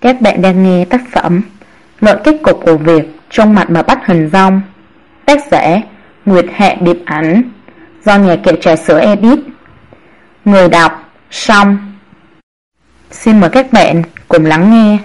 Các bạn đang nghe tác phẩm Luận kết cục của việc trong mặt mà bắt hình rong, tác giả Nguyệt Hạ Điệp Ảnh, do nhà kệ trà sữa edit. Người đọc Song. Xin mời các bạn cùng lắng nghe.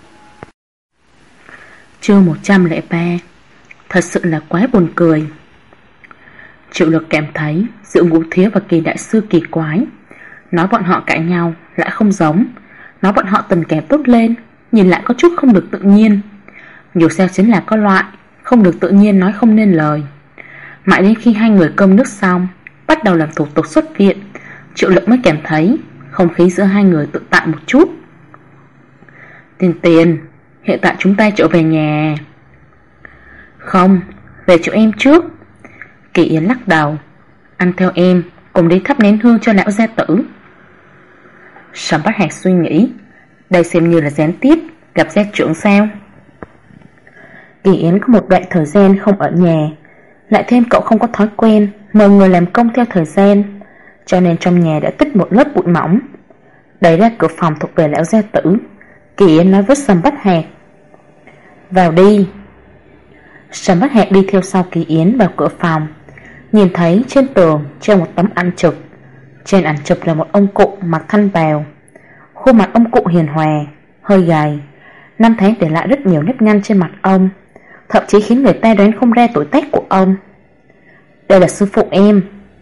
Chương 103. Thật sự là quá buồn cười. Triệu Lực cảm thấy Diệu Ngũ Thiếu và Kỳ đại sư kỳ quái. Nói bọn họ cãi nhau lại không giống, nói bọn họ tình cảm tốt lên nhìn lại có chút không được tự nhiên. Dù sao chính là có loại không được tự nhiên nói không nên lời. Mãi đến khi hai người cơm nước xong, bắt đầu làm thủ tục xuất viện, Triệu Lực mới cảm thấy không khí giữa hai người tự tại một chút. Tiền, hiện tại chúng ta trở về nhà. Không, về chỗ em trước. Kỳ Yến lắc đầu. Ăn theo em, cùng đi thắp nén hương cho lão gia tử. Sầm Bát Hạc suy nghĩ, đây xem như là gián tiếp gặp gia trưởng sao. Kỳ Yến có một đoạn thời gian không ở nhà, lại thêm cậu không có thói quen mời người làm công theo thời gian, cho nên trong nhà đã tích một lớp bụi mỏng. Đẩy ra cửa phòng thuộc về lão gia tử, Kỳ Yến nói với Sầm Bát Hạc, vào đi. Sầm Bát Hạc đi theo sau Kỳ Yến vào cửa phòng, nhìn thấy trên tường treo một tấm ảnh chụp. Trên ảnh chụp là một ông cụ mặc khăn bào. Khuôn mặt ông cụ hiền hòa, hơi gầy, năm tháng để lại rất nhiều nếp nhăn trên mặt ông, thậm chí khiến người ta đoán không ra tuổi tác của ông. Đây là sư phụ em.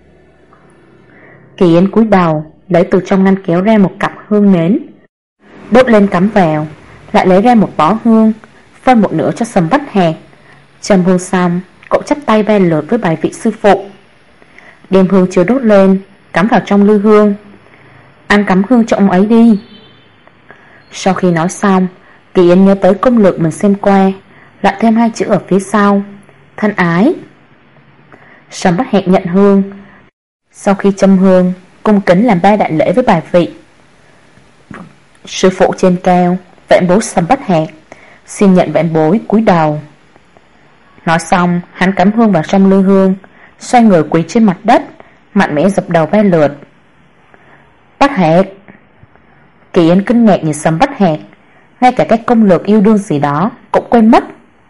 Kỳ Yến cúi đầu lấy từ trong ngăn kéo ra một cặp hương nến, đốt lên cắm vào, lại lấy ra một bó hương, phân một nửa cho Sầm Bát Hạc. Châm hương xong, cậu chắp tay ba lượt với bài vị sư phụ, đem hương chưa đốt lên cắm vào trong lư hương. Ăn cắm hương cho ông ấy đi. Sau khi nói xong, Kỳ Yến nhớ tới công lược mình xem qua, lại thêm hai chữ ở phía sau, thân ái. Sầm Bát Hạc nhận hương. Sau khi châm hương, cung kính làm ba đại lễ với bài vị. Sư phụ trên cao, vãn bối Sầm Bát Hạc xin nhận vãn bối, cúi đầu. Nói xong, hắn cắm hương vào trong lư hương, xoay người quỳ trên mặt đất, mạnh mẽ dập đầu ba lượt. Bát Hạc. Kỳ Yến kinh ngạc nhìn Sầm Bát Hạc, ngay cả cái công lược yêu đương gì đó cũng quên mất.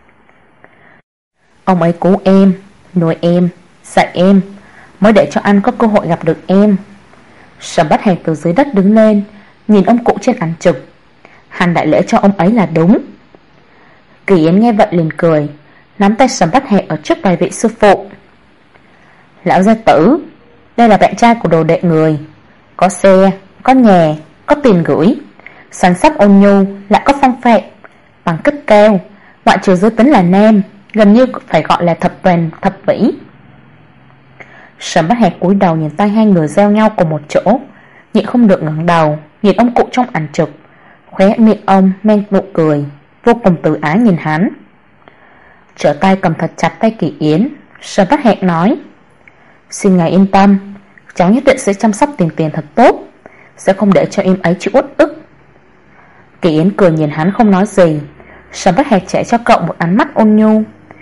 Ông ấy cứu em, nuôi em, dạy em, mới để cho anh có cơ hội gặp được em. Sầm Bát Hạc từ dưới đất đứng lên, nhìn ông cụ trên ảnh chụp. Hành đại lễ cho ông ấy là đúng. Kỳ Yến nghe vậy liền cười, nắm tay Sầm Bát Hạc ở trước bài vị sư phụ. Lão gia tử, đây là bạn trai của đồ đệ người, có xe, có nhà, có tiền gửi, săn sóc ôn nhu, lại có phong phạm, bằng cấp cao, ngoại trừ giới tính là nam, gần như phải gọi là thập toàn thập vĩ. Sầm Bát Hạc cúi đầu nhìn tay hai người giao nhau cùng một chỗ, nhịn không được ngẩng đầu nhìn ông cụ trong ảnh chụp. Khóe miệng ông mang nụ cười, vô cùng từ ái nhìn hắn. Trở tay cầm thật chặt tay Kỳ Yến, Sầm Bát Hạc nói, xin ngài yên tâm, cháu nhất định sẽ chăm sóc Tiền thật tốt, sẽ không để cho em ấy chịu uất ức. Kỳ Yến cười nhìn hắn không nói gì. Sầm Bát Hạc trả cho cậu một ánh mắt ôn nhu.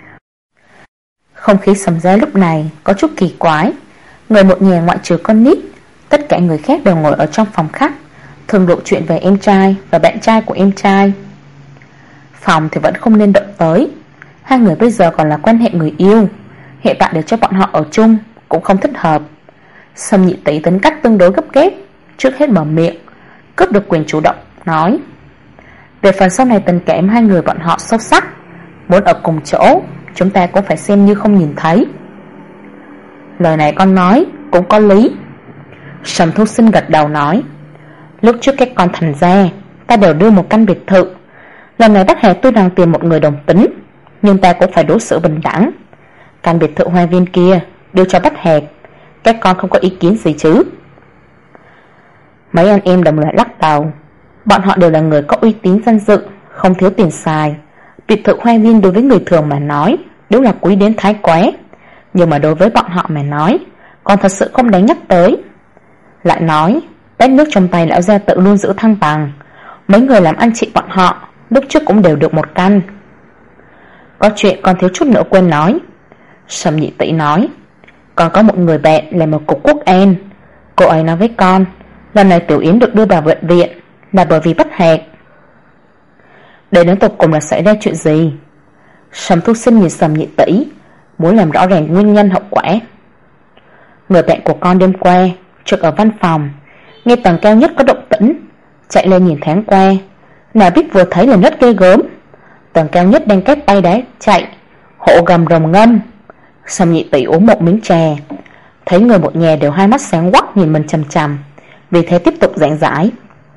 Không khí Sầm gia lúc này có chút kỳ quái. Người một nhà ngoại trừ con nít, tất cả người khác đều ngồi ở trong phòng khách, thường lộ chuyện về em trai và bạn trai của em trai. Phòng thì vẫn không nên động tới, hai người bây giờ còn là quan hệ người yêu, hiện tại để cho bọn họ ở chung cũng không thích hợp. Sầm nhị tỷ tính cách tương đối gấp gáp, trước hết mở miệng, cướp được quyền chủ động, nói, về phần sau này tình cảm hai người bọn họ sâu sắc, muốn ở cùng chỗ, chúng ta cũng phải xem như không nhìn thấy. Lời này con nói cũng có lý. Sầm Thu Sinh gật đầu nói, lúc trước các con thành ra, ta đều đưa một căn biệt thự. Lần này Bát Hạc tuy rằng tìm một người đồng tính, nhưng ta cũng phải đối xử bình đẳng. Căn biệt thự hoa viên kia đưa cho Bát Hạc, các con không có ý kiến gì chứ? Mấy anh em đồng loạt lắc đầu. Bọn họ đều là người có uy tín danh dự, không thiếu tiền xài. Biệt thự hoa viên đối với người thường mà nói đúng là quý đến thái quá, nhưng mà đối với bọn họ mà nói còn thật sự không đáng nhắc tới. Lại nói, bát nước trong tay lão gia tự luôn giữ thăng bằng. Mấy người làm anh chị bọn họ lúc trước cũng đều được một căn. Có chuyện còn thiếu chút nữa quên nói. Sầm nhị tỷ nói, còn có một người bạn là một cục quốc an. Cô ấy nói với con, lần này Tiểu Yến được đưa vào bệnh viện là bởi vì Bát Hạc. Đây đến tột cùng là xảy ra chuyện gì? Sầm Thu Sinh nhìn Sầm Nhị Tỷ, muốn làm rõ ràng nguyên nhân hậu quả. Người bạn của con đêm qua trực ở văn phòng, nghe tầng cao nhất có động tĩnh, chạy lên nhìn thoáng qua, nào biết vừa thấy là rất ghê gớm. Tầng cao nhất đang cắt bay đá chạy, hộ gầm rồng ngâm. Sầm Nhị Tỷ uống một miếng trà, thấy người một nhà đều hai mắt sáng quắc nhìn mình chằm chằm, vì thế tiếp tục giảng giải.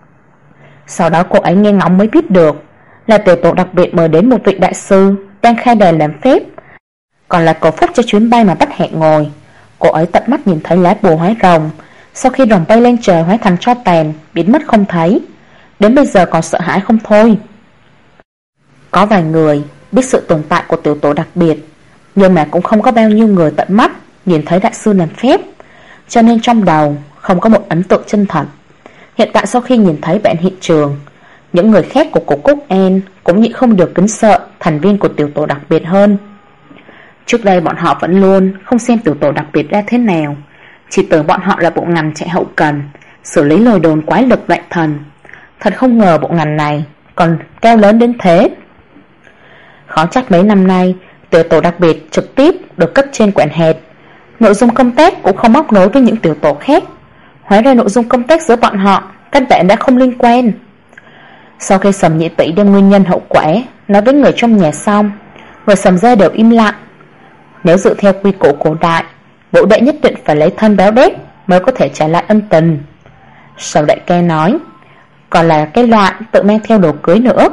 Sau đó cô ấy nghe ngóng mới biết được là tiểu tổ đặc biệt mời đến một vị đại sư đang khai đàn làm phép, còn là cầu phúc cho chuyến bay mà bắt hẹn ngồi. Cô ấy tận mắt nhìn thấy lá bùa hóa rồng, sau khi rồng bay lên trời hóa thành tro tàn, biến mất không thấy, đến bây giờ còn sợ hãi không thôi. Có vài người biết sự tồn tại của tiểu tổ đặc biệt, nhưng mà cũng không có bao nhiêu người tận mắt nhìn thấy đại sư làm phép, cho nên trong đầu không có một ấn tượng chân thật. Hiện tại sau khi nhìn thấy bản hiện trường, những người khác của Cục Cúc An cũng nhịn không được kính sợ thành viên của tiểu tổ đặc biệt hơn. Trước đây bọn họ vẫn luôn không xem tiểu tổ đặc biệt ra thế nào, chỉ tưởng bọn họ là bộ ngành chạy hậu cần, xử lý lời đồn quái lực đại thần. Thật không ngờ bộ ngành này còn cao lớn đến thế. Khó trách mấy năm nay tiểu tổ đặc biệt trực tiếp được cấp trên quản hạt, nội dung công tác cũng không móc nối với những tiểu tổ khác. Hóa ra nội dung công tác giữa bọn họ căn bản đã không liên quan. Sau khi Sầm Nhị Tỷ đem nguyên nhân hậu quả nói với người trong nhà xong, người Sầm gia đều im lặng. Nếu dựa theo quy củ cổ đại, bộ đệ nhất định phải lấy thân báo đáp mới có thể trả lại ân tình. Sầm đại ca nói, còn là cái loại tự mang theo đồ cưới nữa.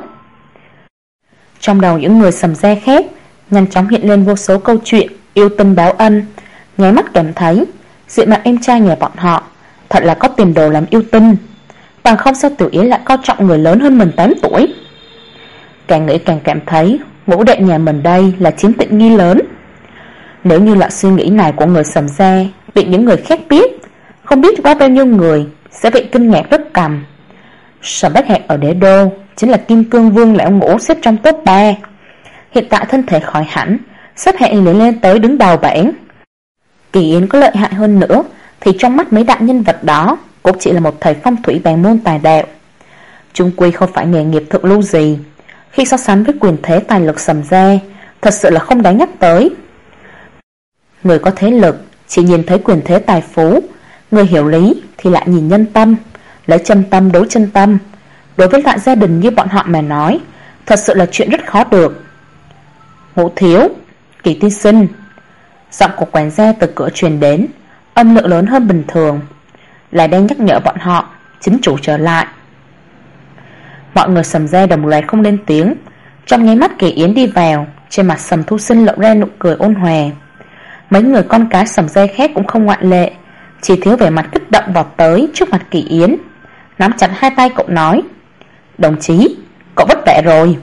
Trong đầu những người Sầm gia khác nhanh chóng hiện lên vô số câu chuyện yêu tinh báo ân, nháy mắt cảm thấy diện mạo em trai nhà bọn họ thật là có tiền đồ làm yêu tinh, bằng không sao Tiểu Yến lại coi trọng người lớn hơn mình 8 tuổi. Càng nghĩ càng cảm thấy ngũ đệ nhà mình đây là chiếm tiện nghi lớn. Nếu như loại suy nghĩ này của người Sầm gia bị những người khác biết, không biết có bao nhiêu người sẽ bị kinh ngạc rất cầm. Sầm Bách Hạc ở đế đô chính là Kim Cương Vương lão ngũ xếp trong top 3. Hiện tại thân thể khỏi hẳn, xếp hạng lên tới đứng đầu bảng. Kỳ Yến có lợi hại hơn nữa thì trong mắt mấy đại nhân vật đó cũng chỉ là một thầy phong thủy bàn môn tài đạo, chung quy không phải nghề nghiệp thượng lưu gì. Khi so sánh với quyền thế tài lực Sầm gia, thật sự là không đáng nhắc tới. Người có thế lực chỉ nhìn thấy quyền thế tài phú, người hiểu lý thì lại nhìn nhân tâm, lấy chân tâm đối chân tâm. Đối với loại gia đình như bọn họ mà nói, thật sự là chuyện rất khó được. Ngũ thiếu, Kỳ tiên sinh. Giọng của quản gia từ cửa truyền đến, âm lượng lớn hơn bình thường, là đang nhắc nhở bọn họ chính chủ trở lại. Mọi người Sầm gia đồng loạt không lên tiếng. Trong nháy mắt Kỳ Yến đi vào, trên mặt Sầm Thu Sinh lộ ra nụ cười ôn hòa. Mấy người con cái Sầm gia khác cũng không ngoại lệ, chỉ thiếu vẻ mặt kích động vọt tới trước mặt Kỳ Yến, nắm chặt hai tay cậu nói, đồng chí, cậu vất vả rồi.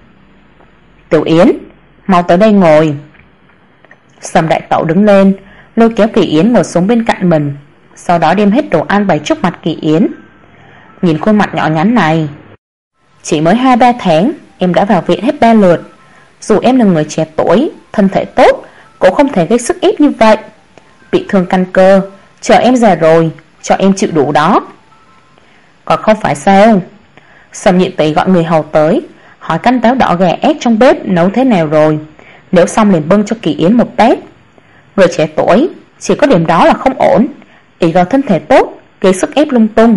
Tiểu Yến, mau tới đây ngồi. Sầm đại tẩu đứng lên, lôi kéo Kỳ Yến ngồi xuống bên cạnh mình, sau đó đem hết đồ ăn bày trước mặt Kỳ Yến. Nhìn khuôn mặt nhỏ nhắn này, chỉ mới 2-3 tháng em đã vào viện hết 3 lượt. Dù em là người trẻ tuổi, thân thể tốt, cũng không thể gây sức ép như vậy. Bị thương căn cơ, chờ em già rồi, cho em chịu đủ đó. Còn không phải sao? Sầm Nhị Tỷ gọi người hầu tới, hỏi canh táo đỏ gà ép trong bếp nấu thế nào rồi, nếu xong liền bưng cho Kỳ Yến một tép. Người trẻ tuổi chỉ có điểm đó là không ổn, ỷ vào thân thể tốt gây sức ép lung tung.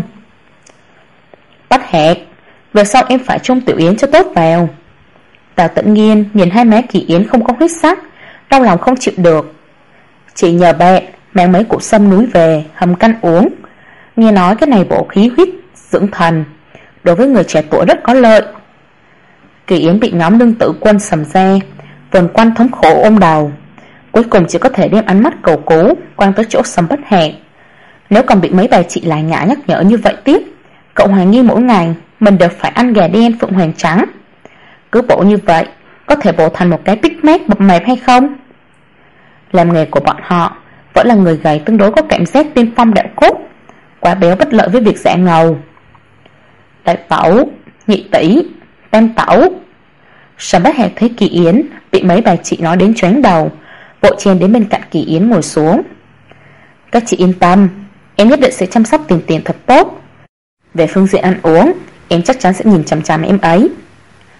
Bắt hẹt, về sau em phải trông Tiểu Yến cho tốt vào. Tào Tĩnh Nghiên nhìn hai má Kỳ Yến không có huyết sắc, đau lòng không chịu được. Chỉ nhờ bạn mang mấy củ sâm núi về hầm canh uống, nghe nói cái này bổ khí huyết dưỡng thần, đối với người trẻ tuổi rất có lợi. Kỳ Yến bị nhóm lương tử quân Sầm gia vần quanh thống khổ ôm đầu, cuối cùng chỉ có thể đem ánh mắt cầu cứu quang tới chỗ Sầm Bất Hạc. Nếu còn bị mấy bà chị lại nhã nhắc nhở như vậy tiếp, cậu hoài nghi mỗi ngày mình đều phải ăn gà đen phượng hoàng trắng. Cứ bổ như vậy, có thể bổ thành một cái Big Mac mập mạp hay không? Làm nghề của bọn họ vẫn là người gầy tương đối có cảm giác tiên phong đạo cốt, quá béo bất lợi với việc dạ ngầu. Đại tẩu, nhị tỷ, tam tẩu. Sầm Bách Hạc thấy Kỳ Yến bị mấy bà chị nói đến choáng đầu, vội chen đến bên cạnh Kỳ Yến ngồi xuống. Các chị yên tâm, em nhất định sẽ chăm sóc Tiền Tiền thật tốt. Về phương diện ăn uống, em chắc chắn sẽ nhìn chằm chằm em ấy.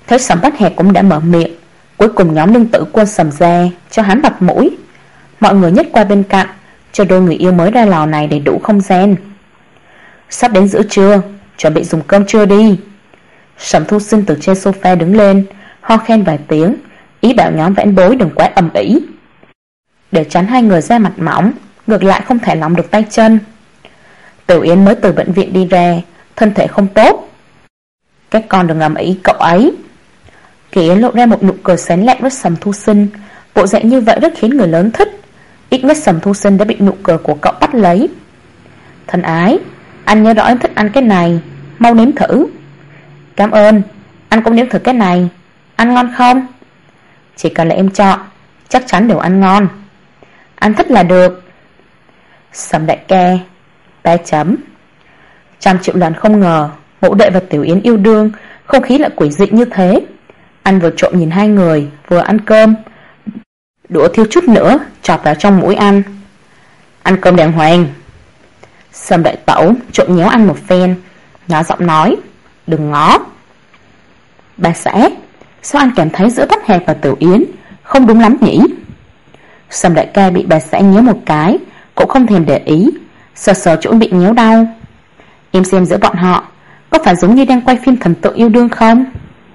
Thấy Sầm Bách Hạc cũng đã mở miệng, cuối cùng nhóm Lương Tử Quân sầm ra cho hắn bặt mũi. Mọi người nhất qua bên cạnh, cho đôi người yêu mới ra lò này đầy đủ không gian. Sắp đến giữa trưa, chuẩn bị dùng cơm trưa đi. Sầm Thu Sinh từ trên sofa đứng lên, ho khen vài tiếng, ý bảo nhóm vãn bối đừng quá ầm ĩ. Để tránh hai người ra mặt mỏng, ngược lại không thể lòng được tay chân. Tiểu Yến mới từ bệnh viện đi ra, thân thể không tốt. Các con đừng ầm ĩ cậu ấy. Kỳ Yến lộ ra một nụ cười sán lạn với Sầm Thu Sinh, bộ dạng như vậy rất khiến người lớn thích. Ít nhất Sầm Thu Sinh đã bị nụ cười của cậu bắt lấy. Thân ái, anh nhớ rõ em thích ăn cái này, mau nếm thử. Cảm ơn, anh cũng nếm thử cái này. Ăn ngon không? Chỉ cần là em chọn, chắc chắn đều ăn ngon. Anh thích là được. Sầm đại ca 3 chấm. 100 triệu lần không ngờ Mộ Đệ và Tiểu Yến yêu đương, không khí lại quỷ dị như thế. Anh vừa trộm nhìn hai người, vừa ăn cơm. Đũa thiếu chút nữa chọt vào trong mũi anh. Ăn cơm đàng hoàng. Sầm đại tẩu trộm nhéo ăn một phen, nhỏ giọng nói, đừng ngó. Bà xã, sao anh cảm thấy giữa Bách Hạc và Tiểu Yến không đúng lắm nhỉ? Sầm đại ca bị bà xã nhéo một cái cũng không thèm để ý, sờ sờ chỗ bị nhéo đau. Em xem giữa bọn họ có phải giống như đang quay phim thần tượng yêu đương không?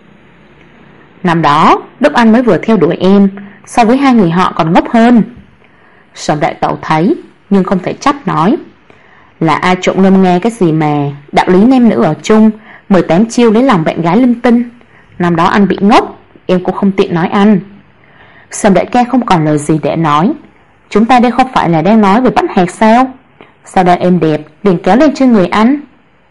Năm đó Đức Anh mới vừa theo đuổi em, so với hai người họ còn ngốc hơn. Sầm đại tẩu thấy nhưng không thể trách, nói, là ai trộm ngâm nghe cái gì mà đạo lý nam nữ ở chung, 18 chiêu lấy lòng bạn gái linh tinh. Năm đó anh bị ngốc, em cũng không tiện nói anh. Sầm đại ca không còn lời gì để nói. Chúng ta đây không phải là đang nói về Bách Hạc sao? Sao đang êm đẹp liền kéo lên trên người anh?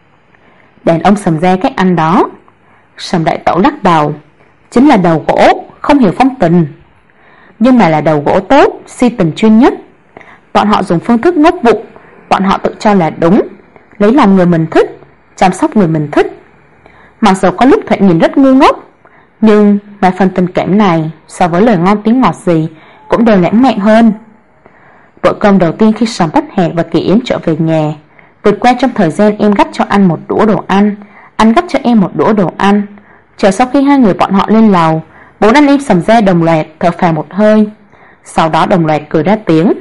Đàn ông Sầm gia các anh đó. Sầm đại tẩu lắc đầu, chính là đầu gỗ, không hiểu phong tình. Nhưng mà là đầu gỗ tốt, si tình chuyên nhất. Bọn họ dùng phương thức ngốc vụng, bọn họ tự cho là đúng, lấy lòng người mình thích, chăm sóc người mình thích. Mặc dù có lúc thoạt nhìn rất ngu ngốc, nhưng mà phần tình cảm này so với lời ngon tiếng ngọt gì cũng đều lãng mạn hơn. Bữa cơm đầu tiên khi Sầm Bách Hạc và Kỳ Yến trở về nhà, vượt qua trong thời gian em gắp cho anh một đũa đồ ăn, anh gắp cho em một đũa đồ ăn. Chờ sau khi hai người bọn họ lên lầu, bốn anh em Sầm gia đồng loạt thở phào một hơi, sau đó đồng loạt cười ra tiếng.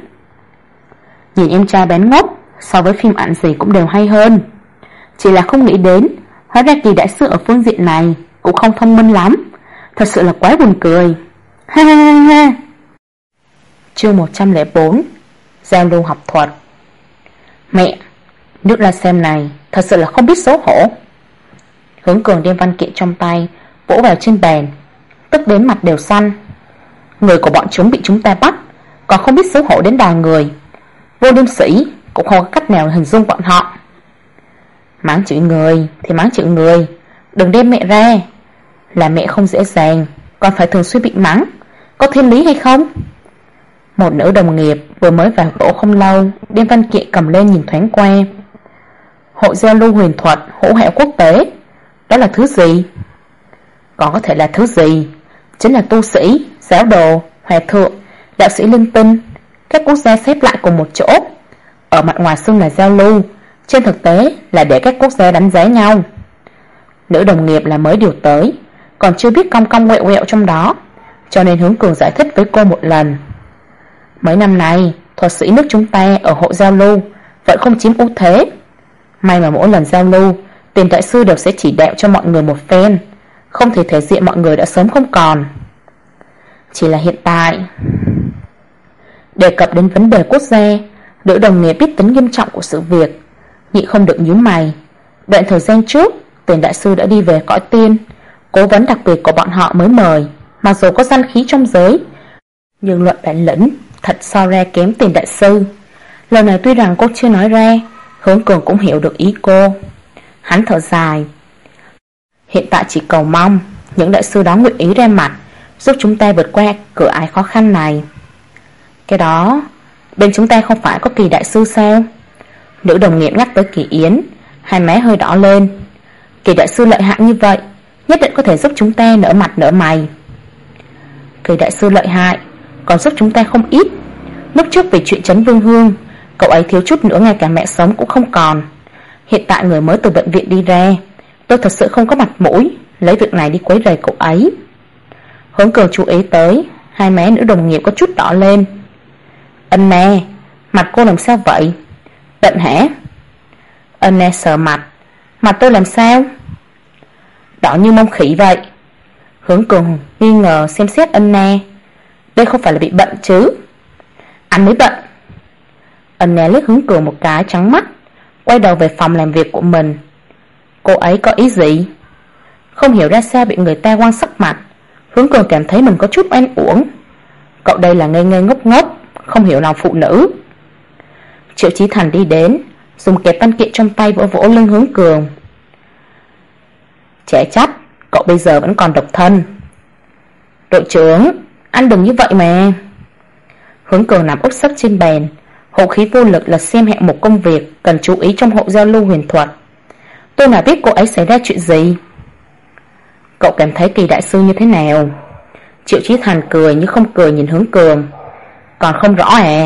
Nhìn em trai bán ngốc, so với phim ảnh gì cũng đều hay hơn. Chỉ là không nghĩ đến, hóa ra Kỳ đại sư ở phương diện này cũng không thông minh lắm. Thật sự là quá buồn cười. Ha ha ha ha. Chương 104. Giao lưu học thuật. Mẹ, nước La Xem này thật sự là không biết xấu hổ. Hướng Cường đem văn kiện trong tay vỗ vào trên bàn, tức đến mặt đều xanh. Người của bọn chúng bị chúng ta bắt, còn không biết xấu hổ đến đòi người. Vô liêm sĩ cũng không có cách nào hình dung bọn họ. Mắng chửi người thì mắng chửi người, đừng đem mẹ ra. Là mẹ không dễ dàng, còn phải thường xuyên bị mắng, có thiên lý hay không? Một nữ đồng nghiệp vừa mới vào tổ không lâu, đem văn kiện cầm lên nhìn thoáng qua. Hội giao lưu huyền thuật hữu hiệu quốc tế, đó là thứ gì? Còn có thể là thứ gì? Chính là tu sĩ, giáo đồ, hòa thượng, đạo sĩ linh tinh, các quốc gia xếp lại cùng một chỗ. Ở mặt ngoài xưng là giao lưu, trên thực tế là để các quốc gia đánh giá nhau. Nữ đồng nghiệp là mới điều tới, còn chưa biết cong cong quẹo quẹo trong đó, cho nên Hướng Cường giải thích với cô một lần. Mấy năm nay thuật sĩ nước chúng ta ở hội giao lưu vẫn không chiếm ưu thế. May mà mỗi lần giao lưu, Tiền đại sư đều sẽ chỉ đạo cho mọi người một phen, không thể thể diện mọi người đã sớm không còn. Chỉ là hiện tại đề cập đến vấn đề quốc gia, nữ đồng nghiệp biết tính nghiêm trọng của sự việc, nhịn không được nhíu mày. Đoạn thời gian trước, Tiền đại sư đã đi về cõi tiên, cố vấn đặc biệt của bọn họ mới mời. Mặc dù có danh khí trong giới, nhưng luận bản lĩnh thật so ra kém Tiền đại sư. Lần này tuy rằng cô chưa nói ra, Hướng Cường cũng hiểu được ý cô. Hắn thở dài. Hiện tại chỉ cầu mong những đại sư đó nguyện ý ra mặt, giúp chúng ta vượt qua cửa ải khó khăn này. Cái đó, bên chúng ta không phải có Kỳ đại sư sao? Nữ đồng nghiệp nhắc tới Kỳ Yến, hai má hơi đỏ lên. Kỳ đại sư lợi hại như vậy, nhất định có thể giúp chúng ta nở mặt nở mày. Kỳ đại sư lợi hại, còn giúp chúng ta không ít. Lúc trước về chuyện Trấn Vương Hương, cậu ấy thiếu chút nữa ngay cả mẹ sống cũng không còn. Hiện tại người mới từ bệnh viện đi ra, tôi thật sự không có mặt mũi lấy việc này đi quấy rầy cậu ấy. Hướng Cường chú ý tới hai má nữ đồng nghiệp có chút đỏ lên. Ân nè, mặt cô làm sao vậy? Bệnh hả? Ân nè sờ mặt. Mặt tôi làm sao? Đỏ như mông khỉ vậy. Hướng Cường nghi ngờ xem xét Ân nè. Đây không phải là bị bệnh chứ? Anh mới bệnh. Ân nè liếc Hướng Cường một cái trắng mắt, quay đầu về phòng làm việc của mình. Cô ấy có ý gì? Không hiểu ra sao bị người ta quan sắc mặt, Hướng Cường cảm thấy mình có chút oan uổng. Cậu đây là ngây ngây ngốc ngốc, không hiểu lòng phụ nữ. Triệu Chí Thành đi đến, dùng kẹp văn kiện trong tay vỗ vỗ lưng Hướng Cường. Trẻ chắc, cậu bây giờ vẫn còn độc thân. Đội trưởng, anh đừng như vậy mà. Hướng Cường nằm úp sấp trên bàn, hộ khí vô lực là xem hạng mục công việc cần chú ý trong hộ giao lưu huyền thuật. Tôi nào biết cô ấy xảy ra chuyện gì. Cậu cảm thấy Kỳ đại sư như thế nào? Triệu Chí Thành cười như không cười nhìn Hướng Cường. Còn không rõ à?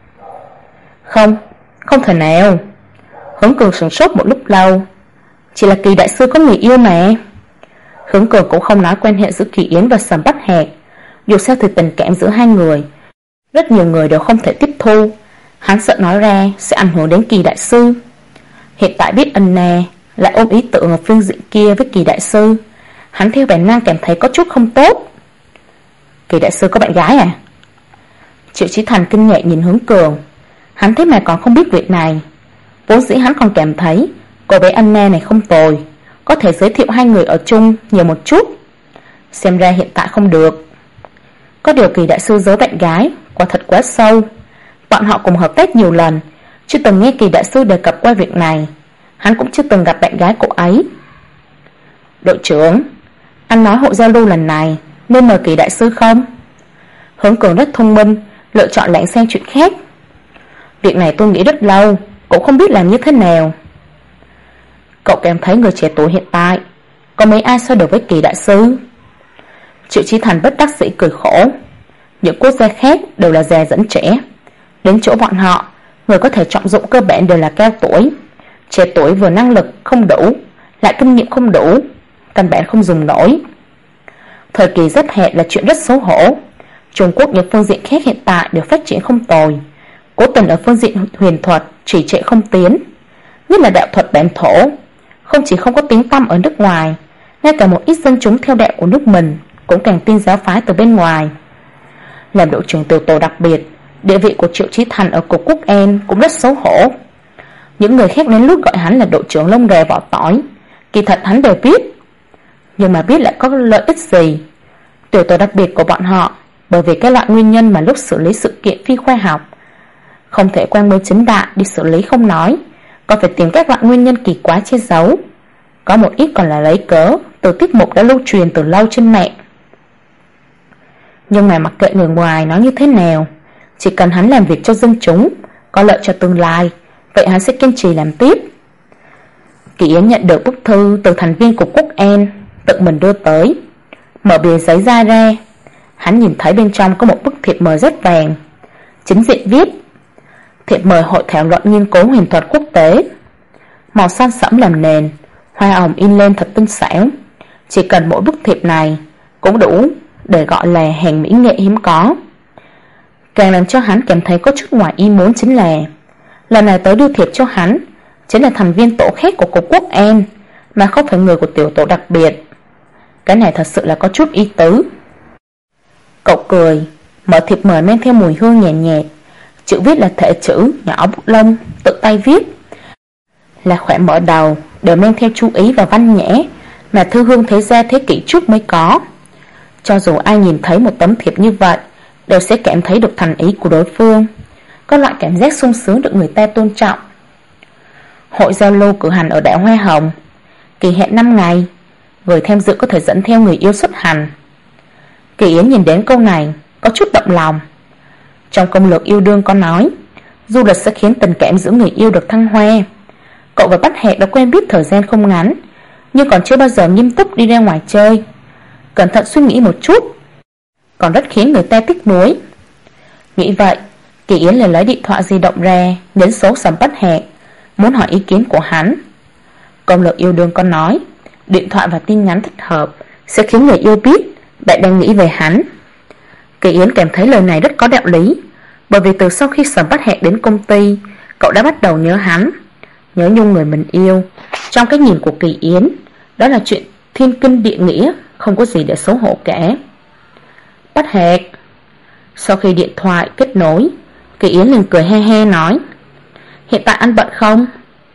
Không thể nào. Hướng Cường sửng sốt một lúc lâu. Chỉ là Kỳ đại sư có người yêu mà. Hướng Cường cũng không nói quan hệ giữa Kỳ Yến và Sầm Bách Hạc. Dù sao thì tình cảm giữa hai người rất nhiều người đều không thể tiếp thu. Hắn sợ nói ra sẽ ảnh hưởng đến Kỳ đại sư. Hiện tại biết Ân Na lại ôm ý tưởng ở phương diện kia với Kỳ đại sư, hắn theo bản năng cảm thấy có chút không tốt. Kỳ đại sư có bạn gái à? Triệu Chí Thành kinh ngạc nhìn Hướng Cường. Hắn thế mà còn không biết việc này. Vốn dĩ hắn còn cảm thấy cô bé Anna này không tồi, có thể giới thiệu hai người ở chung nhiều một chút. Xem ra hiện tại không được. Có điều Kỳ đại sư giấu bạn gái quả thật quá sâu. Bọn họ cùng hợp tác nhiều lần, chưa từng nghe Kỳ đại sư đề cập qua việc này. Hắn cũng chưa từng gặp bạn gái cô ấy. Đội trưởng, anh nói hội giao lưu lần này nên mời Kỳ đại sư không? Hướng Cường rất thông minh, lựa chọn lảng sang chuyện khác. Việc này tôi nghĩ rất lâu, cũng không biết làm như thế nào. Cậu cảm thấy người trẻ tuổi hiện tại có mấy ai so được với Kỳ đại sư? Triệu Chí Thành bất đắc dĩ cười khổ. Những quốc gia khác đều là già dẫn trẻ. Đến chỗ bọn họ, người có thể trọng dụng cơ bản đều là cao tuổi. Trẻ tuổi vừa năng lực không đủ, lại kinh nghiệm không đủ, căn bản không dùng nổi. Thời kỳ rất hẹp là chuyện rất xấu hổ. Trung Quốc những phương diện khác hiện tại đều phát triển không tồi, cố tình ở phương diện huyền thuật trì trệ không tiến. Nhất là đạo thuật bản thổ, không chỉ không có tiếng tăm ở nước ngoài, ngay cả một ít dân chúng theo đạo của nước mình cũng càng tin giáo phái từ bên ngoài. Làm đội trưởng tiểu tổ đặc biệt, địa vị của Triệu Chí Thành ở cục Quốc An cũng rất xấu hổ. Những người khác đến lúc gọi hắn là đội trưởng lông gà vỏ tỏi, kỳ thật hắn đều biết. Nhưng mà biết lại có lợi ích gì? Tiểu tổ đặc biệt của bọn họ bởi vì cái loại nguyên nhân mà lúc xử lý sự kiện phi khoa học không thể quang minh chính đại đi xử lý không nói, còn phải tìm các loại nguyên nhân kỳ quái che giấu. Có một ít còn là lấy cớ từ tiết mục đã lưu truyền từ lâu trên mạng. Nhưng mà mặc kệ người ngoài nói như thế nào, chỉ cần hắn làm việc cho dân chúng, có lợi cho tương lai, vậy hắn sẽ kiên trì làm tiếp. Kỳ Yến nhận được bức thư từ thành viên của Quốc An, tự mình đưa tới. Mở bìa giấy ra, hắn nhìn thấy bên trong có một bức thiệp mời rất vàng. Chính diện viết: thiệp mời hội thảo luận nghiên cứu huyền thuật quốc tế. Màu xanh sẫm làm nền, hoa hồng in lên thật tinh xảo. Chỉ cần mỗi bức thiệp này cũng đủ để gọi là hàng mỹ nghệ hiếm có. Càng làm cho hắn cảm thấy có chút ngoài ý muốn chính là lần này tới đưa thiệp cho hắn chính là thành viên tổ khác của cục Quốc An, mà không phải người của tiểu tổ đặc biệt. Cái này thật sự là có chút ý tứ. Cậu cười, mở thiệp mời mang theo mùi hương nhẹ nhạt. Chữ viết là thể chữ nhỏ bút lông, tự tay viết. Là khoản mở đầu đều mang theo chú ý và văn nhã mà thư hương thế gia thế kỷ trước mới có. Cho dù ai nhìn thấy một tấm thiệp như vậy đều sẽ cảm thấy được thành ý của đối phương, có loại cảm giác sung sướng được người ta tôn trọng. Hội giao lưu cử hành ở đảo Hoa Hồng, kỳ hẹn 5 ngày, người tham dự có thể dẫn theo người yêu xuất hành. Kỳ Yến nhìn đến câu này có chút động lòng. Trong công lược yêu đương có nói du lịch sẽ khiến tình cảm giữa người yêu được thăng hoa. Cậu và Bách Hạc đã quen biết thời gian không ngắn, nhưng còn chưa bao giờ nghiêm túc đi ra ngoài chơi. Cẩn thận suy nghĩ một chút còn rất khiến người ta tiếc nuối. Nghĩ vậy, Kỳ Yến liền lấy điện thoại di động ra, nhấn số Sầm Bách Hạc, muốn hỏi ý kiến của hắn. Công lược yêu đương có nói Điện thoại và tin nhắn thích hợp sẽ khiến người yêu biết bạn đang nghĩ về hắn. Kỳ Yến cảm thấy lời này rất có đạo lý, bởi vì từ sau khi Sở Bát Hẹn đến công ty, cậu đã bắt đầu nhớ hắn, nhớ nhung người mình yêu. Trong cái nhìn của Kỳ Yến, đó là chuyện thiên kinh địa nghĩa, không có gì để xấu hổ cả. Bát Hẹn. Sau khi điện thoại kết nối, Kỳ Yến liền cười he he nói: hiện tại anh bận không?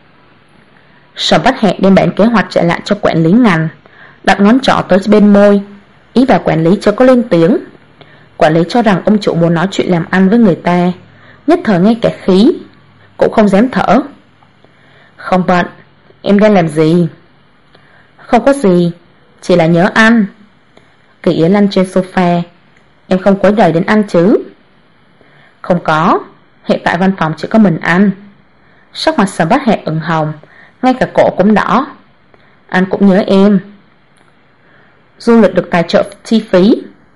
Sở Bát Hẹn đem bản kế hoạch trả lại cho quản lý ngành, đặt ngón trỏ tới bên môi, ý bảo quản lý chưa có lên tiếng. Quản lý cho rằng ông chủ muốn nói chuyện làm ăn với người ta, nhất thời ngay cả khí cũng không dám thở. Không bận, em đang làm gì? Không có gì, chỉ là nhớ ăn. Kỳ Yến lăn trên sofa. Em không quấy rầy đến ăn chứ? Không có, hiện tại văn phòng chỉ có mình ăn. Sắc mặt Sở Bát Hẹn ửng hồng, ngay cả cổ cũng đỏ. Anh cũng nhớ em. Du lịch được tài trợ chi phí.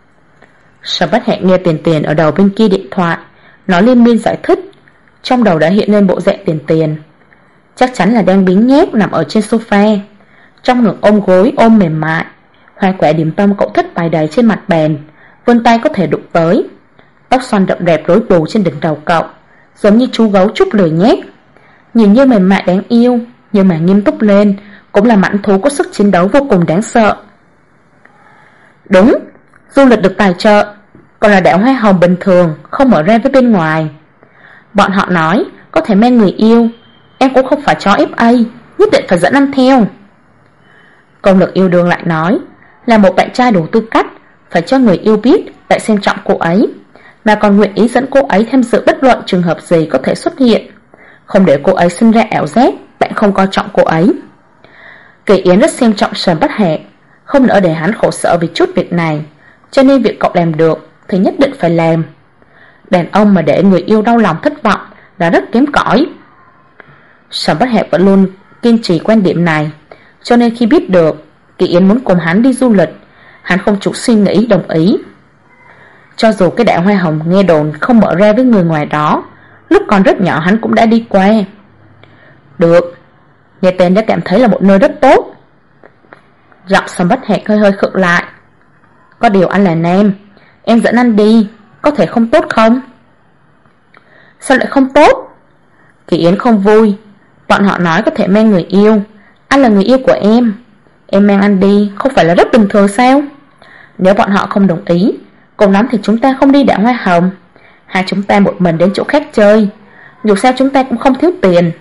Sở Bát Hẹn nghe tiền tiền ở đầu bên kia điện thoại nói liên miên giải thích, trong đầu đã hiện lên bộ dạng tiền tiền. Chắc chắn là đang biếng nhác nằm ở trên sofa, trong ngực ôm gối ôm mềm mại. Hoa quả điểm tâm cậu thất bày đầy trên mặt bàn, vươn tay có thể đụng tới. Tóc xoăn rậm rạp rối bù trên đỉnh đầu cậu, giống như chú gấu trúc lười nhác. Nhìn như mềm mại đáng yêu, nhưng mà nghiêm túc lên cũng là mãnh thú có sức chiến đấu vô cùng đáng sợ. Đúng, du lịch được tài trợ, còn là đảo hoa hồng bình thường, không mở ra với bên ngoài. Bọn họ nói có thể mang người yêu, em cũng không phải chó FA, nhất định phải dẫn anh theo. Công lực yêu đương lại nói là một bạn trai đủ tư cách, phải cho người yêu biết bạn xem trọng cô ấy, mà còn nguyện ý dẫn cô ấy tham dự bất luận trường hợp gì có thể xuất hiện, không để cô ấy sinh ra ảo giác bạn không coi trọng cô ấy. Kỳ Yến rất xem trọng Sở Bát Hẹn, không nỡ để hắn khổ sở vì chút việc này, cho nên việc cậu làm được thì nhất định phải làm. Đàn ông mà để người yêu đau lòng thất vọng là rất kém cỏi. Sở Bát Hẹn vẫn luôn kiên trì quan điểm này, cho nên khi biết được Kỳ Yến muốn cùng hắn đi du lịch, hắn không chút suy nghĩ đồng ý. Cho dù cái đảo hoa hồng nghe đồn không mở ra với người ngoài đó, lúc còn rất nhỏ hắn cũng đã đi qua. Được, nghe tên đã cảm thấy là một nơi rất tốt. Giọng Sở Bát Hẹn hơi hơi khựng lại. Có điều anh là nam, em dẫn anh đi, có thể không tốt không? Sao lại không tốt? Kỳ Yến không vui. Bọn họ nói có thể mang người yêu, anh là người yêu của em mang anh đi không phải là rất bình thường sao? Nếu bọn họ không đồng ý, cùng lắm thì chúng ta không đi đảo hoa hồng, hai chúng ta một mình đến chỗ khác chơi, dù sao chúng ta cũng không thiếu tiền.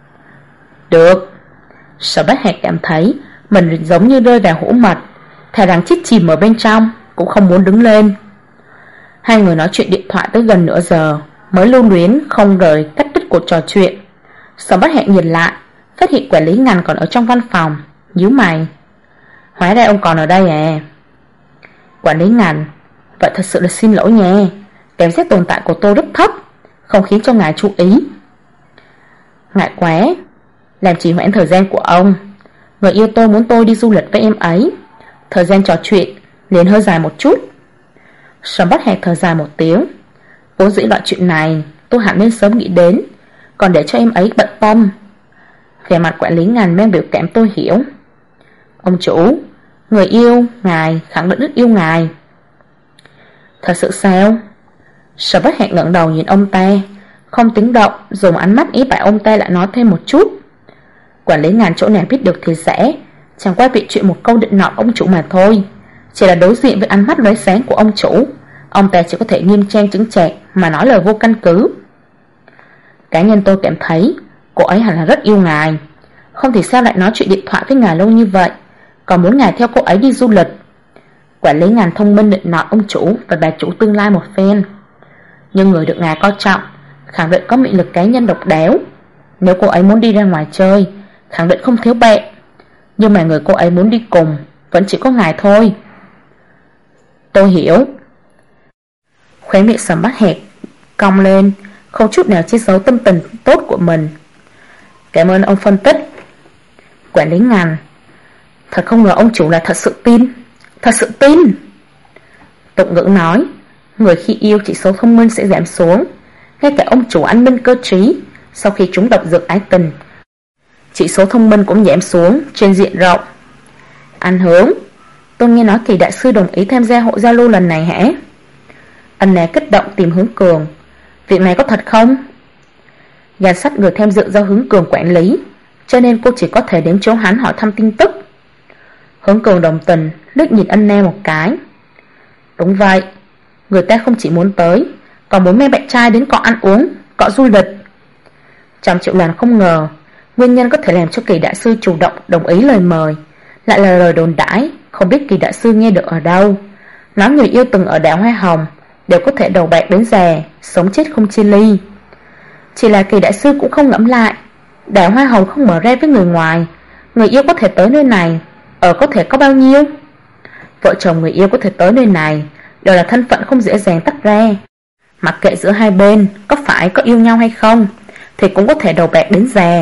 Được. Sở Bát Hẹn cảm thấy mình giống như rơi vào hũ mật, thà rằng chết chìm ở bên trong cũng không muốn đứng lên. Hai người nói chuyện điện thoại tới gần nửa giờ mới lưu luyến không rời cắt đứt cuộc trò chuyện. Sở Bát Hẹn nhìn lại, phát hiện quản lý ngành còn ở trong văn phòng, nhíu mày. Hóa ra ông còn ở đây à? Quản lý ngành: vậy thật sự là xin lỗi nha, cảm giác tồn tại của tôi rất thấp, không khiến cho ngài chú ý. Ngại quá, làm trì hoãn thời gian của ông. Người yêu tôi muốn tôi đi du lịch với em ấy, thời gian trò chuyện liền hơi dài một chút. Sở Bát Hẹn thở dài một tiếng. Vốn dĩ loại chuyện này tôi hẳn nên sớm nghĩ đến, còn để cho em ấy bận tâm. Vẻ mặt quản lý ngành mang biểu cảm tôi hiểu. Ông chủ, người yêu ngài khẳng định rất yêu ngài. Thật sự sao? Sở Bát Hẹn ngẩng đầu nhìn ông ta, không tiếng động, dùng ánh mắt ý bảo ông ta lại nói thêm một chút. Quản lý ngành chỗ nào biết được thì sẽ, chẳng qua bị chuyện một câu định nọt ông chủ mà thôi. Chỉ là đối diện với ánh mắt lóe sáng của ông chủ, ông ta chỉ có thể nghiêm trang chứng chạc mà nói lời vô căn cứ. Cá nhân tôi cảm thấy cô ấy hẳn là rất yêu ngài, không thì sao lại nói chuyện điện thoại với ngài lâu như vậy, còn muốn ngài theo cô ấy đi du lịch. Quản lý ngành thông minh định nọt ông chủ và bà chủ tương lai một phen. Nhưng người được ngài coi trọng khẳng định có mị lực cá nhân độc đáo. Nếu cô ấy muốn đi ra ngoài chơi, khẳng định không thiếu bạn, nhưng mà người cô ấy muốn đi cùng vẫn chỉ có ngài thôi. Tôi hiểu. Khóe miệng Sở Bát Hẹn cong lên, không chút nào che giấu tâm tình tốt của mình. Cảm ơn ông phân tích. Quản lý ngành: thật không ngờ ông chủ là thật sự tin. Thật sự tin. Tục ngữ nói, người khi yêu chỉ số thông minh sẽ giảm xuống. Ngay cả ông chủ anh minh cơ trí, sau khi trúng độc dược ái tình, chỉ số thông minh cũng giảm xuống trên diện rộng. Anh Hướng, tôi nghe nói Kỳ đại sư đồng ý tham gia hội giao lưu lần này hả? Anh né kích động tìm Hướng Cường. Việc này có thật không? Danh sách người tham dự do Hướng Cường quản lý, cho nên cô chỉ có thể đến chỗ hắn hỏi thăm tin tức. Hướng Cường đồng tình liếc nhìn anh Nè một cái. Đúng vậy, người ta không chỉ muốn tới, còn muốn mấy bạn trai đến cọ ăn uống, cọ du lịch. Trăm Triệu Lần không ngờ nguyên nhân có thể làm cho Kỳ đại sư chủ động đồng ý lời mời lại là lời đồn đãi, không biết Kỳ đại sư nghe được ở đâu. Nói người yêu từng ở đảo Hoa Hồng đều có thể đầu bạc đến già, sống chết không chia ly. Chỉ là Kỳ đại sư cũng không ngẫm lại, đảo Hoa Hồng không mở ra với người ngoài, người yêu có thể tới nơi này ở có thể có bao nhiêu? Vợ chồng người yêu có thể tới nơi này đều là thân phận không dễ dàng tách ra. Mặc kệ giữa hai bên có phải có yêu nhau hay không thì cũng có thể đầu bạc đến già.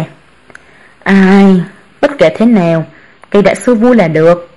Ai, bất kể thế nào, Kỳ đại sư vui là được.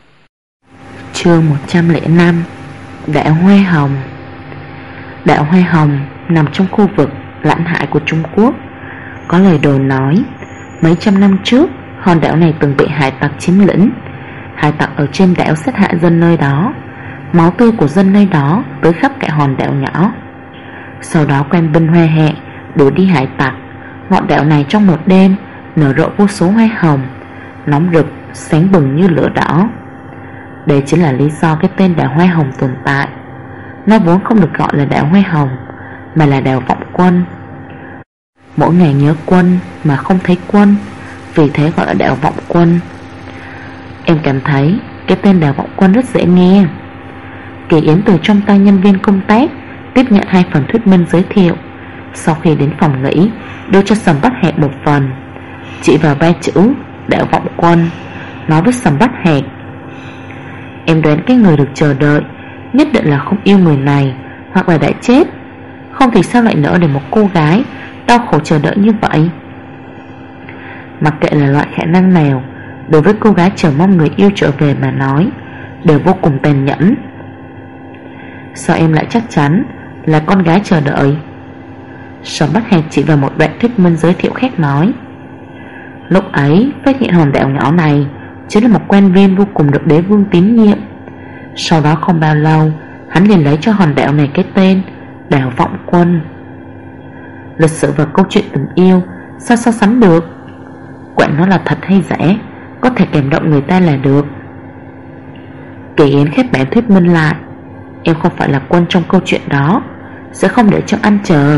Chương 105. Đảo Hoa Hồng. Đảo Hoa Hồng nằm trong khu vực lãnh hải của Trung Quốc. Có lời đồn nói mấy trăm năm trước hòn đảo này từng bị hải tặc chiếm lĩnh. Hải tặc ở trên đảo sát hại dân nơi đó, máu tươi của dân nơi đó tới khắp cả hòn đảo nhỏ. Sau đó quen binh hoa hạ đuổi đi hải tặc. Ngọn đảo này trong một đêm nở rộ vô số hoa hồng, nóng rực, sáng bừng như lửa đỏ. Đây chính là lý do cái tên đảo Hoa Hồng tồn tại. Nó vốn không được gọi là đảo Hoa Hồng, mà là đảo Vọng Quân. Mỗi ngày nhớ quân mà không thấy quân, vì thế gọi là đảo Vọng Quân. Em cảm thấy cái tên đảo Vọng Quân rất dễ nghe. Kỳ Yến từ trong tay nhân viên công tác tiếp nhận 2 phần thuyết minh giới thiệu. Sau khi đến phòng nghỉ, đưa cho Sầm Bát Hạc một phần, chỉ vào 3 chữ đảo Vọng Quân, nói với Sầm Bát Hạc: em đoán cái người được chờ đợi nhất định là không yêu người này, hoặc là đã chết. Không thì sao lại nỡ để một cô gái đau khổ chờ đợi như vậy? Mặc kệ là loại khả năng nào, đối với cô gái chờ mong người yêu trở về mà nói đều vô cùng tàn nhẫn. Sao em lại chắc chắn là con gái chờ đợi? Sầm Bát Hạc chỉ vào một đoạn thuyết minh giới thiệu khác nói: lúc ấy phát hiện hòn đảo nhỏ này chính là một quan viên vô cùng được đế vương tín nhiệm. Sau đó không bao lâu, hắn liền lấy cho hòn đảo này cái tên đảo Vọng Quân. Lịch sử và câu chuyện tình yêu sao so sánh được? Quản nó là thật hay giả, có thể cảm động người ta là được. Kỳ Yến khép bản thuyết minh lại: em không phải là quân trong câu chuyện đó, sẽ không để cho anh chờ.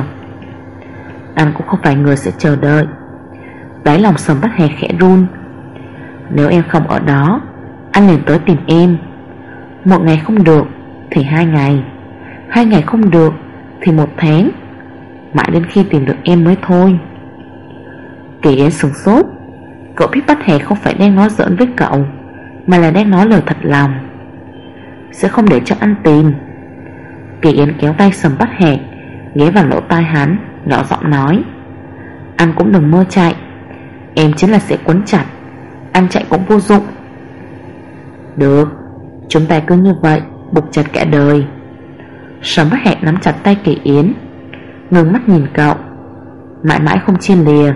Anh cũng không phải người sẽ chờ đợi. Đáy lòng Sầm Bát Hạc khẽ run. Nếu em không ở đó, anh liền tới tìm em. 1 ngày không được thì 2 ngày, 2 ngày không được thì 1 tháng, mãi đến khi tìm được em mới thôi. Kỳ Yến sửng sốt. Cậu biết Bát Hạc không phải đang nói giỡn với cậu, mà là đang nói lời thật lòng. Sẽ không để cho anh tìm. Kỳ Yến kéo tay Sầm Bát Hạc, ghé vào lỗ tai hắn, nhỏ giọng nói: anh cũng đừng mơ chạy, em chính là sẽ quấn chặt, anh chạy cũng vô dụng. Được, chúng ta cứ như vậy buộc chặt cả đời. Sầm Bát Hạc nắm chặt tay Kỳ Yến, ngừng mắt nhìn cậu, mãi mãi không chia lìa.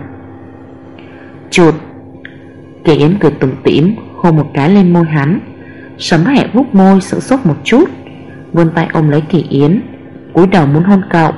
Chụt. Kỳ Yến cười tủm tỉm hôn một cái lên môi hắn. Sầm Bát Hạc vuốt môi sửng sốt một chút, vươn tay ôm lấy Kỳ Yến, cúi đầu muốn hôn cậu.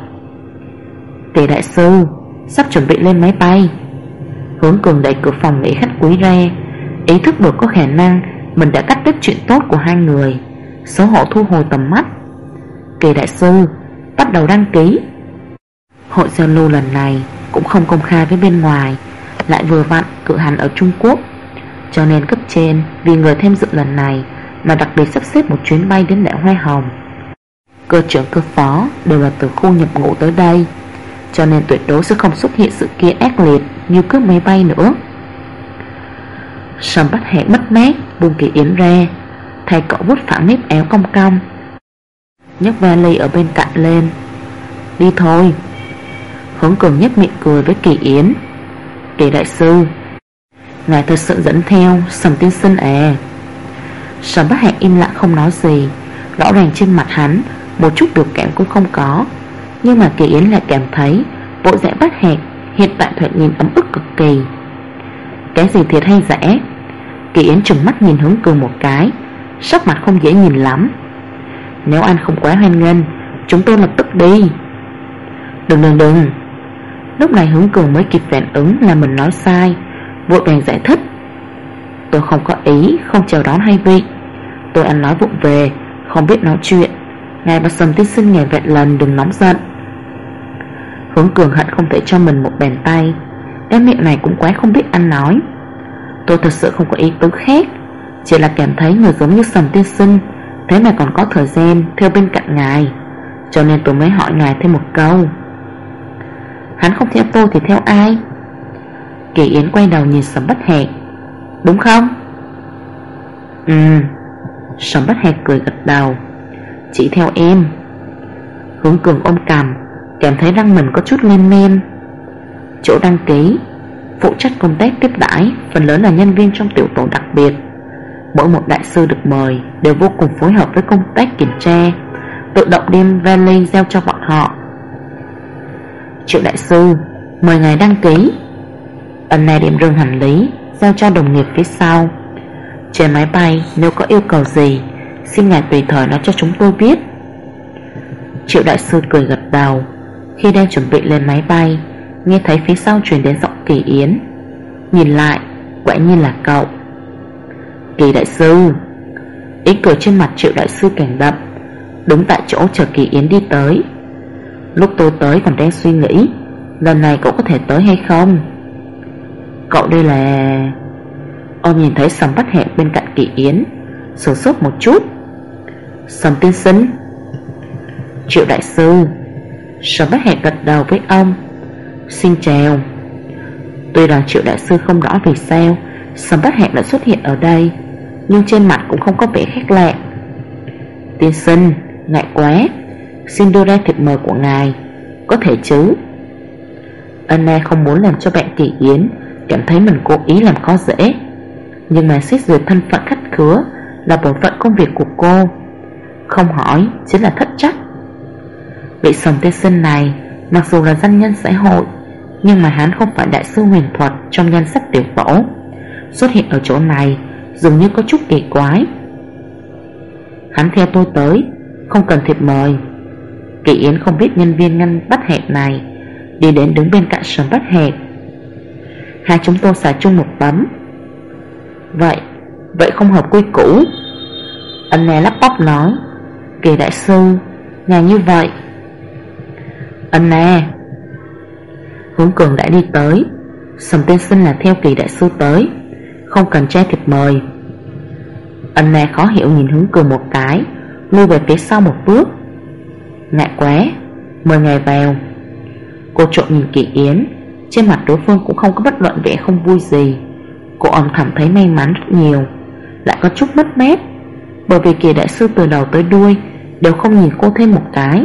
Kỳ đại sư sắp chuẩn bị lên máy bay. Hướng Cường đẩy cửa phòng nghỉ khách quý ra, ý thức được có khả năng mình đã cắt đứt chuyện tốt của hai người, xấu hổ thu hồi tầm mắt. Kỳ đại sư, bắt đầu đăng ký. Hội giao lưu lần này cũng không công khai với bên ngoài, lại vừa vặn cử hành ở Trung Quốc, cho nên cấp trên vì người tham dự lần này mà đặc biệt sắp xếp một chuyến bay đến đảo Hoa Hồng. Cơ trưởng cơ phó đều là từ khu nhập ngũ tới đây, cho nên tuyệt đối sẽ không xuất hiện sự kiện ác liệt như cướp máy bay nữa. Sầm Bát Hạc mất mát buông Kỳ Yến ra, thay cậu vuốt phẳng nếp áo cong cong, nhấc vali ở bên cạnh lên. Đi thôi. Hướng Cường nhếch miệng cười với Kỳ Yến. Kỳ đại sư, ngài thật sự dẫn theo Sầm tiên sinh à? Sầm Bát Hạc im lặng không nói gì. Rõ ràng trên mặt hắn một chút biểu cảm cũng không có, nhưng mà Kỳ Yến lại cảm thấy bộ dạng Bát Hạc hiện tại thoạt nhìn ấm ức cực kỳ. Cái gì thiệt hay giả? Kỳ Yến trừng mắt nhìn Hướng Cường một cái, sắc mặt không dễ nhìn lắm. Nếu anh không quá hoan nghênh, chúng tôi lập tức đi. Đừng. Lúc này Hướng Cường mới kịp phản ứng là mình nói sai, vội vàng giải thích. Tôi không có ý không chào đón hai vị. Tôi ăn nói vụng về, không biết nói chuyện. Ngài và Sầm tiên sinh ngài vẹn lần, đừng nóng giận. Hướng Cường hận không thể cho mình một bàn tay. Cái miệng này cũng quá không biết ăn nói. Tôi thật sự không có ý tứ khác, chỉ là cảm thấy người giống như Sầm tiên sinh thế mà còn có thời gian theo bên cạnh ngài, cho nên tôi mới hỏi ngài thêm một câu. Hắn không theo tôi thì theo ai? Kỳ Yến quay đầu nhìn Sầm Bất Hạc. Đúng không? Sầm Bất Hạc cười gật đầu. Chỉ theo em. Hướng Cường ôm cằm, cảm thấy răng mình có chút lên men. Chỗ đăng ký phụ trách công tác tiếp đãi phần lớn là nhân viên trong tiểu tổ đặc biệt. Mỗi một đại sư được mời đều vô cùng phối hợp với công tác kiểm tra, tự động đem vali giao cho bọn họ. Triệu đại sư, mời ngài đăng ký. Anna đem rừng hành lý giao cho đồng nghiệp phía sau. Trên máy bay nếu có yêu cầu gì, xin ngài tùy thời nói cho chúng tôi biết. Triệu đại sư cười gật đầu. Khi đang chuẩn bị lên máy bay, nghe thấy phía sau truyền đến giọng Kỳ Yến. Nhìn lại, quả nhiên là cậu. Kỳ đại sư. Ý cười trên mặt Triệu đại sư càng đậm. Đứng tại chỗ chờ Kỳ Yến đi tới. Lúc tôi tới còn đang suy nghĩ lần này cậu có thể tới hay không. Cậu đây là... Ông nhìn thấy Sầm Bất Hạc bên cạnh Kỳ Yến, sửng sốt một chút. Sầm tiên sinh. Triệu đại sư. Sầm Bất Hạc gật đầu với ông. Xin chào. Tuy rằng Triệu đại sư không rõ vì sao Sầm Bất Hạc đã xuất hiện ở đây, nhưng trên mặt cũng không có vẻ khác lạ. Tiên sinh, ngại quá, xin đưa ra thiệp mời của ngài, có thể chứ? Anna không muốn làm cho bạn Kỳ Yến cảm thấy mình cố ý làm khó dễ, nhưng mà xét duyệt thân phận khách khứa là bổn phận công việc của cô. Không hỏi chính là thất trách. Vị Sầm tiên sinh này mặc dù là danh nhân xã hội, nhưng mà hắn không phải đại sư huyền thuật trong danh sách tiểu phổ. Xuất hiện ở chỗ này dường như có chút kỳ quái. Hắn theo tôi tới, không cần thiệp mời. Kỳ Yến không biết nhân viên ngăn Bất Hạc này, đi đến đứng bên cạnh Sầm Bất Hạc. Hai chúng tôi xài chung một tấm. Vậy không hợp quy củ. Anna lắp bắp nói. Kỳ đại sư, ngài như vậy. Anna. Hướng Cường đã đi tới. Sầm tiên sinh là theo Kỳ đại sư tới, không cần tra thiệp mời. Anna khó hiểu nhìn Hướng Cường một cái, lui về phía sau một bước. Ngại quá, mời ngài vào. Cô trộm nhìn Kỳ Yến, trên mặt đối phương cũng không có bất luận vẻ không vui gì. Cô âm thầm thấy may mắn rất nhiều, lại có chút mất mát, bởi vì Kỳ đại sư từ đầu tới đuôi đều không nhìn cô thêm một cái.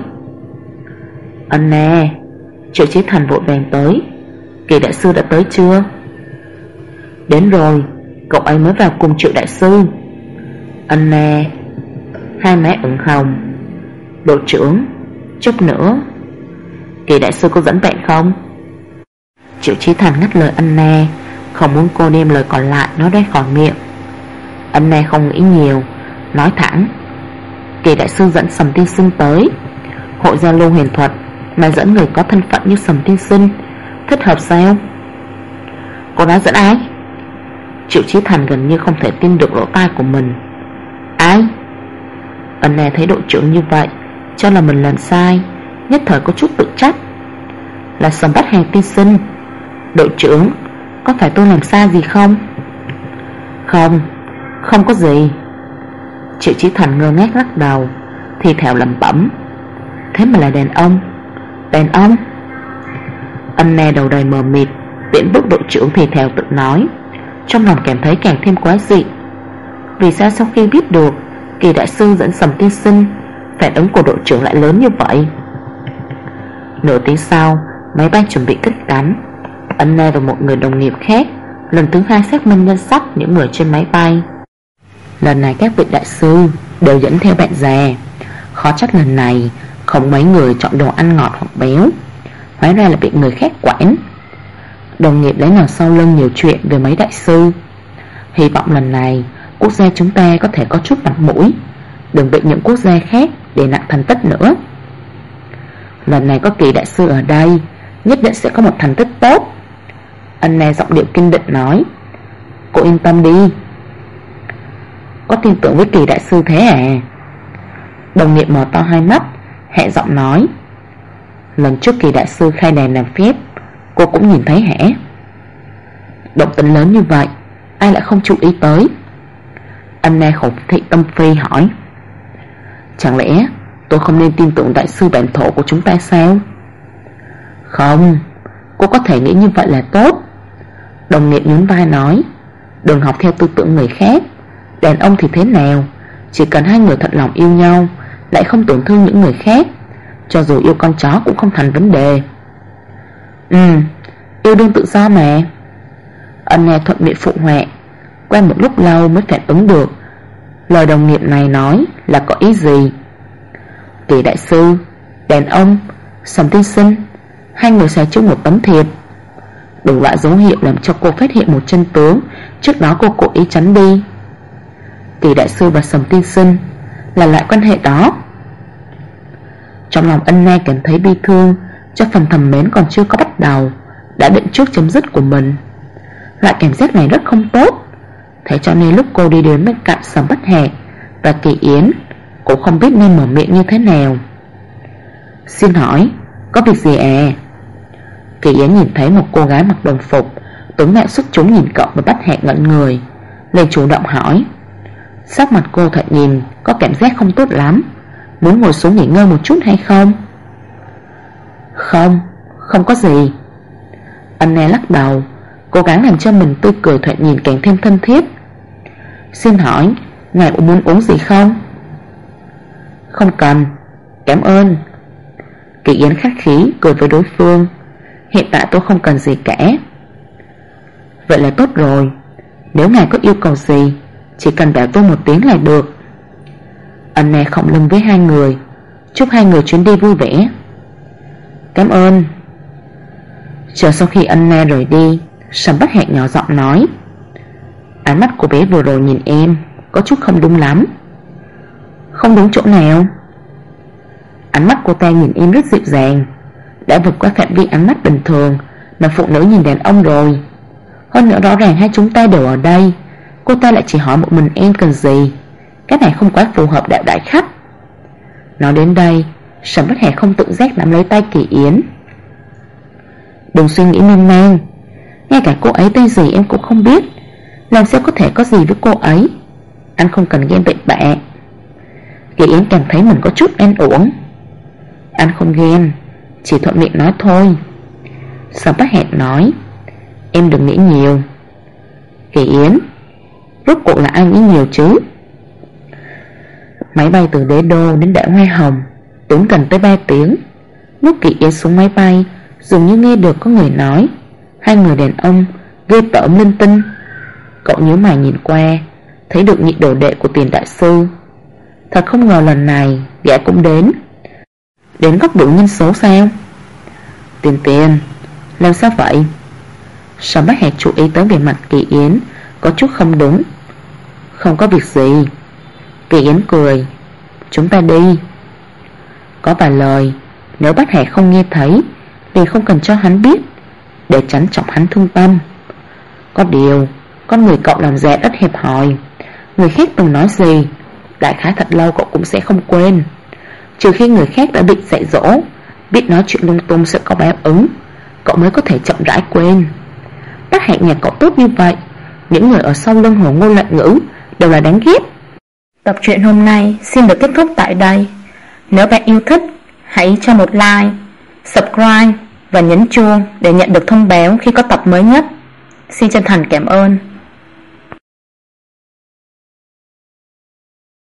Anna. Triệu Chí Thành vội vàng tới. Kỳ đại sư đã tới chưa? Đến rồi, cậu ấy mới vào cùng Triệu đại sư. Anna. Hai má ửng hồng. Đội trưởng, chút nữa. Kỳ đại sư có dẫn bạn không? Triệu Chí Thành ngắt lời Anna, không muốn cô đem lời còn lại nói ra khỏi miệng. Anna không nghĩ nhiều, nói thẳng. Kỳ đại sư dẫn Sầm tiên sinh tới. Hội giao lưu huyền thuật mà dẫn người có thân phận như Sầm tiên sinh thích hợp sao? Cô nói dẫn ai? Triệu Chí Thành gần như không thể tin được lỗ tai của mình. Ai? Anna thấy đội trưởng như vậy, cho là mình làm sai, nhất thời có chút tự trách. Là Sầm Bất Hạc tiên sinh. Đội trưởng, có phải tôi làm sai gì không? Không có gì. Triệu Chí Thành ngơ ngác lắc đầu, thì thào lẩm bẩm. Thế mà là đàn ông. Đàn ông? Anna đầu đầy mờ mịt, tiễn bước đội trưởng thì thào tự nói, trong lòng cảm thấy càng thêm quái dị. Vì sao sau khi biết được Kỳ đại sư dẫn Sầm tiên sinh, phản ứng của đội trưởng lại lớn như vậy? Nửa tiếng sau, máy bay chuẩn bị cất cánh. Anna và một người đồng nghiệp khác lần thứ hai xác minh danh sách những người trên máy bay. Lần này các vị đại sư đều dẫn theo bạn già. Khó trách lần này không mấy người chọn đồ ăn ngọt hoặc béo, hóa ra là bị người khác quản. Đồng nghiệp lấy nào sau lưng nhiều chuyện về mấy đại sư. Hy vọng lần này quốc gia chúng ta có thể có chút mặt mũi, đừng bị những quốc gia khác để nặng thành tích nữa. Lần này có Kỳ đại sư ở đây, nhất định sẽ có một thành tích tốt. Anna giọng điệu kiên định nói. Cô yên tâm đi. Có tin tưởng với Kỳ đại sư thế à? Đồng nghiệp mở to hai mắt, hạ giọng nói. Lần trước Kỳ đại sư khai đàn làm phép, cô cũng nhìn thấy hả? Động tĩnh lớn như vậy, ai lại không chú ý tới? Anna khẩu thị tâm phi hỏi. Chẳng lẽ tôi không nên tin tưởng đại sư bản thổ của chúng ta sao? Không, cô có thể nghĩ như vậy là tốt. Đồng nghiệp nhún vai nói. Đừng học theo tư tưởng người khác. Đàn ông thì thế nào, chỉ cần hai người thật lòng yêu nhau, lại không tổn thương những người khác, cho dù yêu con chó cũng không thành vấn đề. Yêu đương tự do mà. Anna thuận miệng phụ họa. Qua một lúc lâu mới phản ứng được lời đồng nghiệp này nói là có ý gì. Kỳ đại sư, đàn ông, Sầm tiên sinh, hai người xài chung một tấm thiệp. Đủ loại dấu hiệu làm cho cô phát hiện một chân tướng trước đó cô cố ý tránh đi. Kỳ đại sư và Sầm tiên sinh là loại quan hệ đó. Trong lòng Anna cảm thấy bi thương cho phần thầm mến còn chưa có bắt đầu, đã định trước chấm dứt của mình. Loại cảm giác này rất không tốt. Thế cho nên lúc cô đi đến bên cạnh Sầm Bất Hạc và Kỳ Yến, cũng không biết nên mở miệng như thế nào. Xin hỏi, có việc gì à? Kỳ Yến nhìn thấy một cô gái mặc đồng phục, tướng mạo xuất chúng nhìn cậu và Bất Hạc ngẩn người, liền chủ động hỏi. Sắc mặt cô thật nhìn có cảm giác không tốt lắm. Muốn ngồi xuống nghỉ ngơi một chút hay không? Không, không có gì. Anna lắc đầu, cố gắng làm cho mình tươi cười thoạt nhìn càng thêm thân thiết. Xin hỏi, ngài muốn uống gì không? Không cần, cảm ơn. Kỳ Yến khách khí cười với đối phương. Hiện tại tôi không cần gì cả. Vậy là tốt rồi. Nếu ngài có yêu cầu gì, chỉ cần bảo tôi một tiếng là được. Anna khom lưng với hai người, chúc hai người chuyến đi vui vẻ. Cảm ơn. Chờ sau khi Anna rời đi, Sầm Bất Hạc nhỏ giọng nói. Ánh mắt của bé vừa rồi nhìn em có chút không đúng lắm. Không đúng chỗ nào? Ánh mắt cô ta nhìn em rất dịu dàng, đã vượt qua phạm vi ánh mắt bình thường mà phụ nữ nhìn đàn ông rồi. Hơn nữa rõ ràng hai chúng ta đều ở đây, cô ta lại chỉ hỏi một mình em cần gì. Cái này không quá phù hợp đạo đại khách. Nói đến đây, Sầm Bất Hạc không tự giác nắm lấy tay Kỳ Yến. Đừng suy nghĩ miên man, ngay cả cô ấy tên gì em cũng không biết, làm sao có thể có gì với cô ấy. Anh không cần ghen tị bạ. Kỳ Yến cảm thấy mình có chút an uổng. Anh không ghen, chỉ thuận miệng nói thôi. Sầm Bất Hạc nói. Em đừng nghĩ nhiều. Kỳ Yến, rốt cuộc là ai nghĩ nhiều chứ? Máy bay từ Đế Đô đến Đảo Hoa Hồng tốn gần tới 3 tiếng. Lúc Kỳ Yến xuống máy bay, dường như nghe được có người nói hai người đàn ông ghê tởm linh tinh. Cậu nhíu mày nhìn qua, thấy được nhị đồ đệ của Tiền đại sư. Thật không ngờ lần này gã cũng đến. Đến góc độ nhân số sao? Tiền, làm sao vậy? Sầm Bất Hạc chú ý tới về mặt Kỳ Yến có chút không đúng. Không có việc gì. Kỳ Yến cười. Chúng ta đi. Có vài lời nếu Bất Hạc không nghe thấy thì không cần cho hắn biết, để tránh chọc hắn thương tâm. Có điều con người cậu làm ra rất hẹp hòi. Người khác từng nói gì, đại khái thật lâu cậu cũng sẽ không quên. Trừ khi người khác đã bị dạy dỗ, biết nói chuyện lung tung sẽ có báo ứng, cậu mới có thể chậm rãi quên. Bất Hạc nhà cậu tốt như vậy, những người ở sau lưng Hồ Ngôn Loạn Ngữ đều là đáng ghét. Tập truyện hôm nay xin được kết thúc tại đây. Nếu bạn yêu thích, hãy cho một like, subscribe và nhấn chuông để nhận được thông báo khi có tập mới nhất. Xin chân thành cảm ơn.